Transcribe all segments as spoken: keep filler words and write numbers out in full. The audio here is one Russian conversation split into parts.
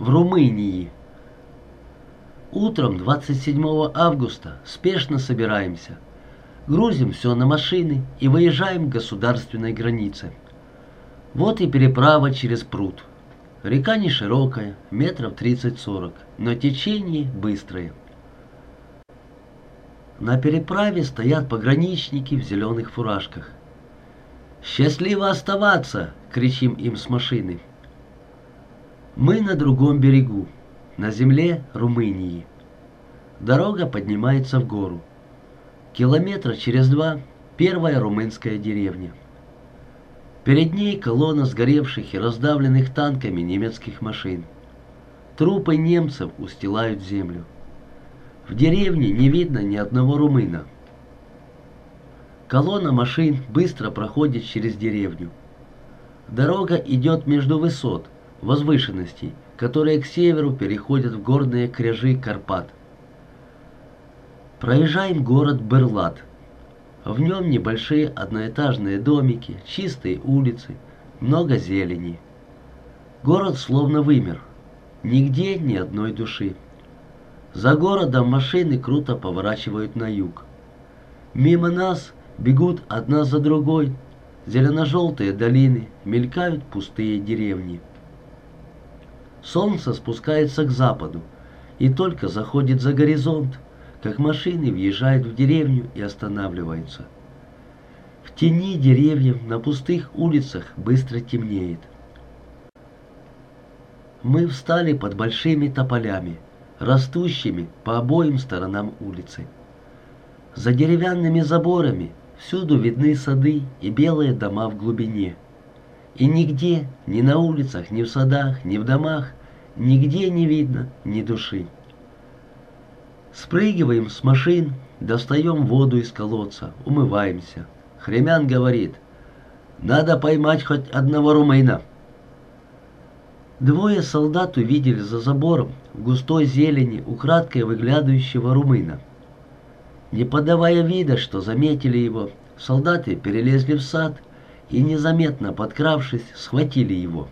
в Румынии. Утром двадцать седьмого августа спешно собираемся. Грузим все на машины и выезжаем к государственной границе. Вот и переправа через пруд. Река не широкая, метров тридцать-сорок, но течение быстрое. На переправе стоят пограничники в зеленых фуражках. «Счастливо оставаться!» — кричим им с машины. Мы на другом берегу, на земле Румынии. Дорога поднимается в гору. Километра через два первая румынская деревня. Перед ней колонна сгоревших и раздавленных танками немецких машин. Трупы немцев устилают землю. В деревне не видно ни одного румына. Колонна машин быстро проходит через деревню. Дорога идет между высот, возвышенностей, которые к северу переходят в горные кряжи Карпат. Проезжаем город Берлат. В нем небольшие одноэтажные домики, чистые улицы, много зелени. Город словно вымер. Нигде ни одной души. За городом машины круто поворачивают на юг. Мимо нас бегут одна за другой зелено-желтые долины, мелькают пустые деревни. Солнце спускается к западу и только заходит за горизонт, как машины въезжают в деревню и останавливаются. В тени деревьев на пустых улицах быстро темнеет. Мы встали под большими тополями, растущими по обоим сторонам улицы. За деревянными заборами всюду видны сады и белые дома в глубине. И нигде, ни на улицах, ни в садах, ни в домах, нигде не видно ни души. Спрыгиваем с машин, достаем воду из колодца, умываемся. Хремян говорит: «Надо поймать хоть одного румына». Двое солдат увидели за забором в густой зелени украдкой выглядывающего румына. Не подавая вида, что заметили его, солдаты перелезли в сад и, незаметно подкравшись, схватили его.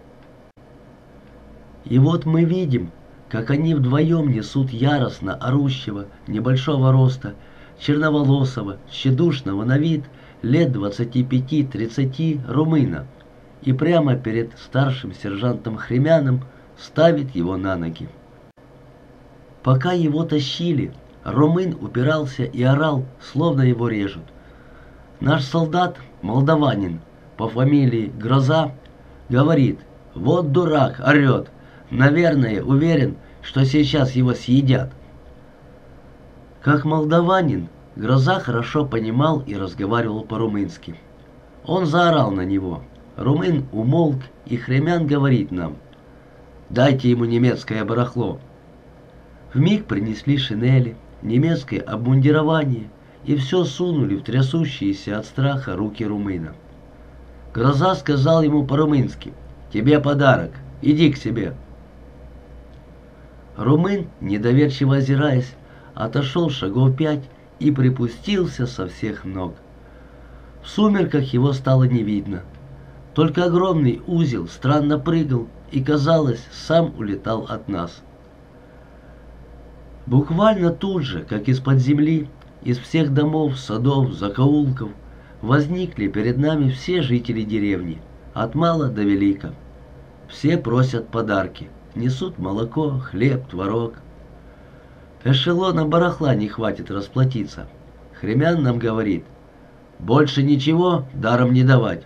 И вот мы видим, как они вдвоем несут яростно орущего, небольшого роста, черноволосого, тщедушного на вид, лет двадцати пяти-тридцати румына, и прямо перед старшим сержантом Хремяном ставит его на ноги. Пока его тащили, румын упирался и орал, словно его режут. Наш солдат, молдаванин, по фамилии Гроза, говорит: «Вот дурак, орет. Наверное, уверен, что сейчас его съедят». Как молдаванин, Гроза хорошо понимал и разговаривал по-румынски. Он заорал на него. Румын умолк, и Хремян говорит нам: «Дайте ему немецкое барахло». Вмиг принесли шинели, немецкое обмундирование и все сунули в трясущиеся от страха руки румына. Гроза сказал ему по-румынски: «Тебе подарок, иди к себе». Румын, недоверчиво озираясь, отошел шагов пять и припустился со всех ног. В сумерках его стало не видно. Только огромный узел странно прыгал и, казалось, сам улетал от нас. Буквально тут же, как из-под земли, из всех домов, садов, закоулков, возникли перед нами все жители деревни, от мала до велика. Все просят подарки, несут молоко, хлеб, творог. Эшелона барахла не хватит расплатиться. Хремян нам говорит: «Больше ничего даром не давать».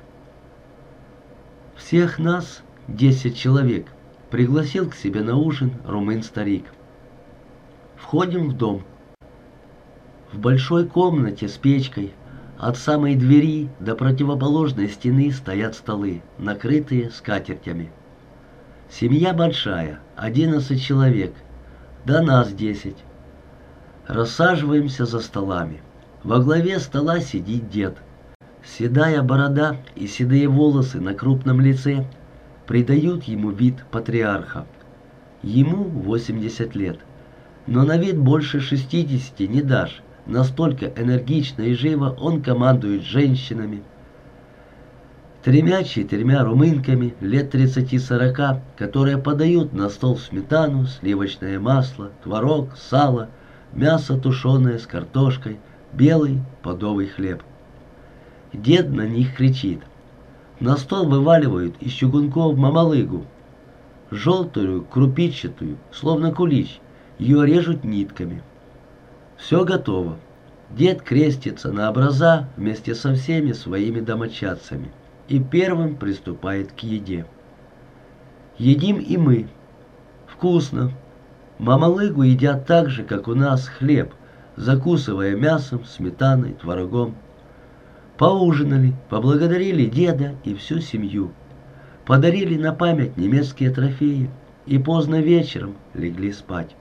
Всех нас, десять человек, пригласил к себе на ужин румын-старик. Входим в дом. В большой комнате с печкой от самой двери до противоположной стены стоят столы, накрытые скатертями. Семья большая, одиннадцать человек, до нас десять. Рассаживаемся за столами. Во главе стола сидит дед. Седая борода и седые волосы на крупном лице придают ему вид патриарха. Ему восемьдесят лет, но на вид больше шестидесяти не дашь. Настолько энергично и живо он командует женщинами. тремя-четырьмя румынками лет тридцати-сорока, которые подают на стол сметану, сливочное масло, творог, сало, мясо тушеное с картошкой, белый подовый хлеб. Дед на них кричит. На стол вываливают из чугунков мамалыгу, желтую, крупичатую, словно кулич, ее режут нитками. Все готово. Дед крестится на образа вместе со всеми своими домочадцами и первым приступает к еде. Едим и мы. Вкусно. Мамалыгу едят так же, как у нас хлеб, закусывая мясом, сметаной, творогом. Поужинали, поблагодарили деда и всю семью. Подарили на память немецкие трофеи и поздно вечером легли спать.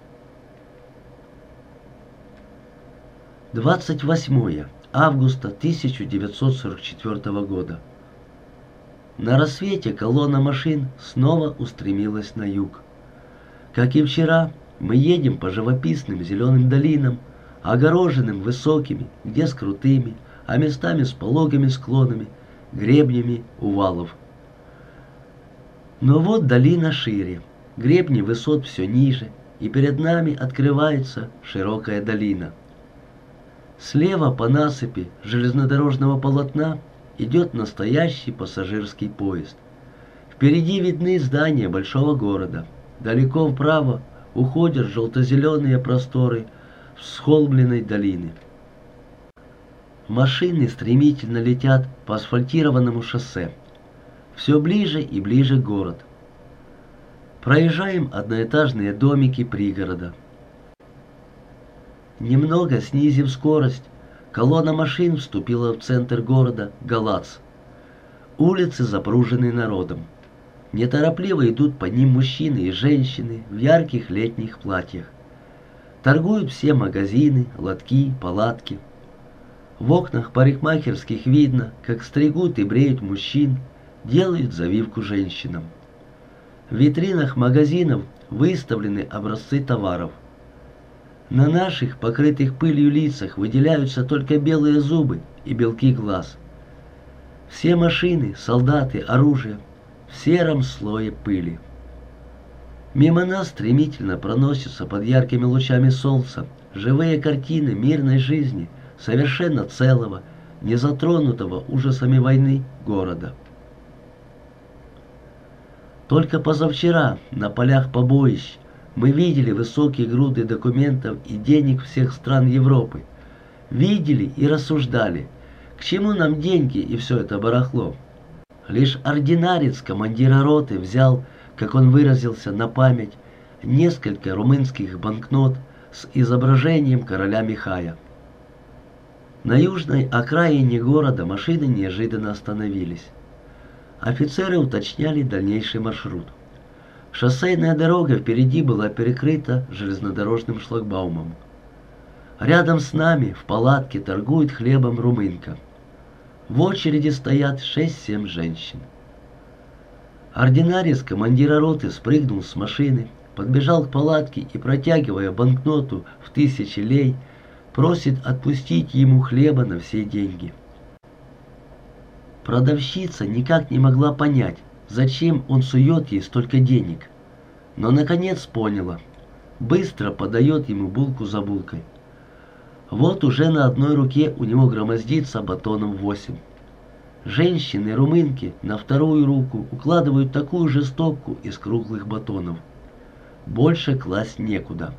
двадцать восьмое августа тысяча девятьсот сорок четвёртого года. На рассвете колонна машин снова устремилась на юг. Как и вчера, мы едем по живописным зеленым долинам, огороженным высокими, где с крутыми, а местами с пологими склонами, гребнями увалов. Но вот долина шире, гребни высот все ниже, и перед нами открывается широкая долина. Слева по насыпи железнодорожного полотна идет настоящий пассажирский поезд. Впереди видны здания большого города. Далеко вправо уходят желто-зеленые просторы всхолмленной долины. Машины стремительно летят по асфальтированному шоссе. Все ближе и ближе город. Проезжаем одноэтажные домики пригорода. Немного снизив скорость, колонна машин вступила в центр города Галац. Улицы запружены народом. Неторопливо идут по ним мужчины и женщины в ярких летних платьях. Торгуют все магазины, лотки, палатки. В окнах парикмахерских видно, как стригут и бреют мужчин, делают завивку женщинам. В витринах магазинов выставлены образцы товаров. На наших, покрытых пылью лицах, выделяются только белые зубы и белки глаз. Все машины, солдаты, оружие в сером слое пыли. Мимо нас стремительно проносятся под яркими лучами солнца живые картины мирной жизни, совершенно целого, не затронутого ужасами войны города. Только позавчера на полях побоищ мы видели высокие груды документов и денег всех стран Европы. Видели и рассуждали, к чему нам деньги и все это барахло. Лишь ординарец командира роты взял, как он выразился, на память несколько румынских банкнот с изображением короля Михая. На южной окраине города машины неожиданно остановились. Офицеры уточняли дальнейший маршрут. Шоссейная дорога впереди была перекрыта железнодорожным шлагбаумом. Рядом с нами в палатке торгует хлебом румынка. В очереди стоят шесть-семь женщин. Ординарец командира роты спрыгнул с машины, подбежал к палатке и, протягивая банкноту в тысячи лей, просит отпустить ему хлеба на все деньги. Продавщица никак не могла понять, зачем он сует ей столько денег, но наконец поняла. Быстро подает ему булку за булкой. Вот уже на одной руке у него громоздится батоном восемь. Женщины-румынки на вторую руку укладывают такую же стопку из круглых батонов. Больше класть некуда.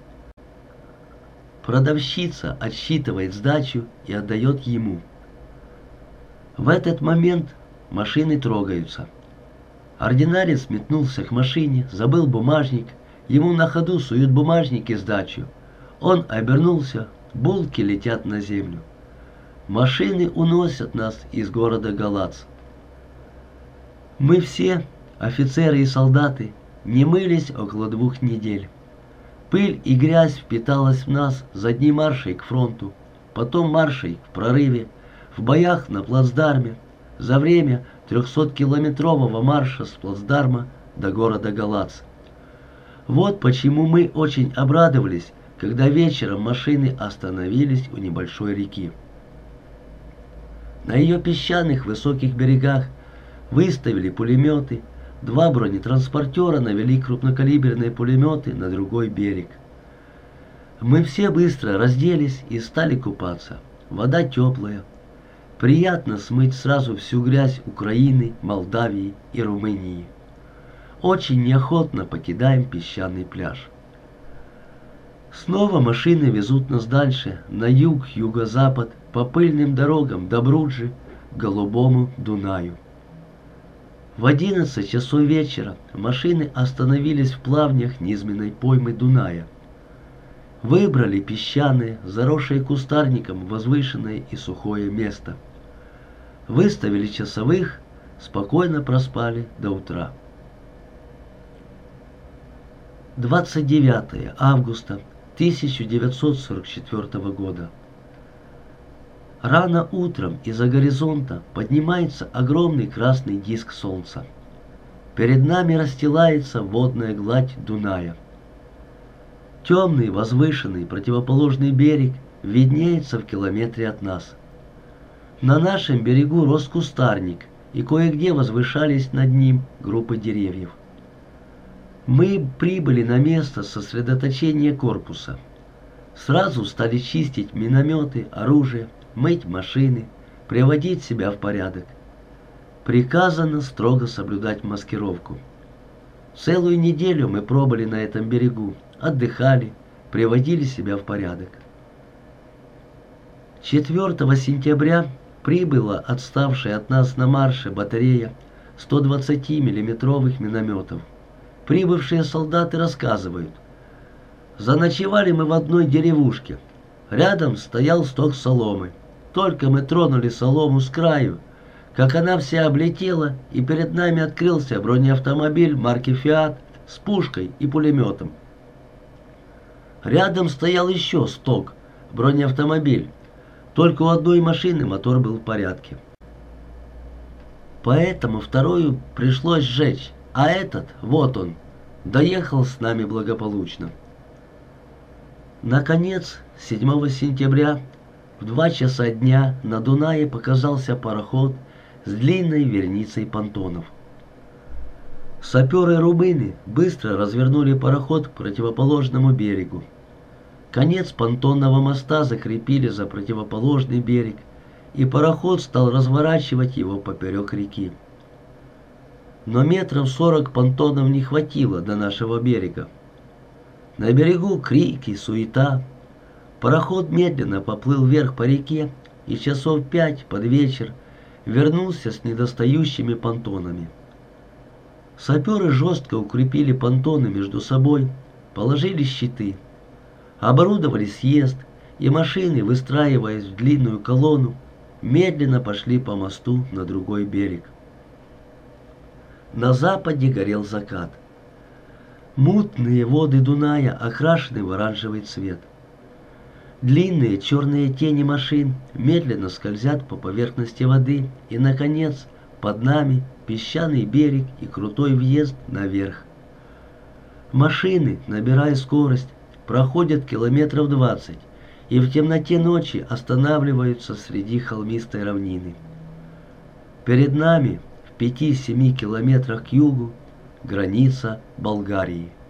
Продавщица отсчитывает сдачу и отдает ему. В этот момент машины трогаются. Ординарец метнулся к машине, забыл бумажник. Ему на ходу суют бумажник и сдачу. Он обернулся, булки летят на землю. Машины уносят нас из города Галац. Мы все, офицеры и солдаты, не мылись около двух недель. Пыль и грязь впиталась в нас за дни маршей к фронту, потом маршей в прорыве, в боях на плацдарме, за время трехсоткилометрового марша с плацдарма до города Галац. Вот почему мы очень обрадовались, когда вечером машины остановились у небольшой реки. На ее песчаных высоких берегах выставили пулеметы, два бронетранспортера навели крупнокалиберные пулеметы на другой берег. Мы все быстро разделись и стали купаться. Вода теплая. Приятно смыть сразу всю грязь Украины, Молдавии и Румынии. Очень неохотно покидаем песчаный пляж. Снова машины везут нас дальше, на юг, юго-запад, по пыльным дорогам до Бруджи, к Голубому Дунаю. В одиннадцать часов вечера машины остановились в плавнях низменной поймы Дуная. Выбрали песчаное, заросшее кустарником, возвышенное и сухое место. Выставили часовых, спокойно проспали до утра. двадцать девятое августа тысяча девятьсот сорок четвёртого года. Рано утром из-за горизонта поднимается огромный красный диск солнца. Перед нами расстилается водная гладь Дуная. Темный, возвышенный, противоположный берег виднеется в километре от нас. На нашем берегу рос кустарник, и кое-где возвышались над ним группы деревьев. Мы прибыли на место сосредоточения корпуса. Сразу стали чистить минометы, оружие, мыть машины, приводить себя в порядок. Приказано строго соблюдать маскировку. Целую неделю мы пробыли на этом берегу, отдыхали, приводили себя в порядок. четвёртого сентября прибыла отставшая от нас на марше батарея сто двадцатимиллиметровых минометов. Прибывшие солдаты рассказывают: заночевали мы в одной деревушке. Рядом стоял сток соломы. Только мы тронули солому с краю, как она вся облетела, и перед нами открылся бронеавтомобиль марки «Фиат» с пушкой и пулеметом. Рядом стоял еще сток, бронеавтомобиль. Только у одной машины мотор был в порядке. Поэтому вторую пришлось сжечь, а этот, вот он, доехал с нами благополучно. Наконец, седьмого сентября в два часа дня на Дунае показался пароход с длинной верницей понтонов. Саперы-румыны быстро развернули пароход к противоположному берегу. Конец понтонного моста закрепили за противоположный берег, и пароход стал разворачивать его поперек реки. Но метров сорок понтонов не хватило до нашего берега. На берегу крики, суета. Пароход медленно поплыл вверх по реке и часов пять под вечер вернулся с недостающими понтонами. Саперы жестко укрепили понтоны между собой, положили щиты, оборудовали съезд, и машины, выстраиваясь в длинную колонну, медленно пошли по мосту на другой берег. На западе горел закат. Мутные воды Дуная окрашены в оранжевый цвет. Длинные черные тени машин медленно скользят по поверхности воды, и, наконец, под нами песчаный берег и крутой въезд наверх. Машины, набирая скорость, проходят километров двадцать и в темноте ночи останавливаются среди холмистой равнины. Перед нами, в пяти-семи километрах к югу, граница Болгарии.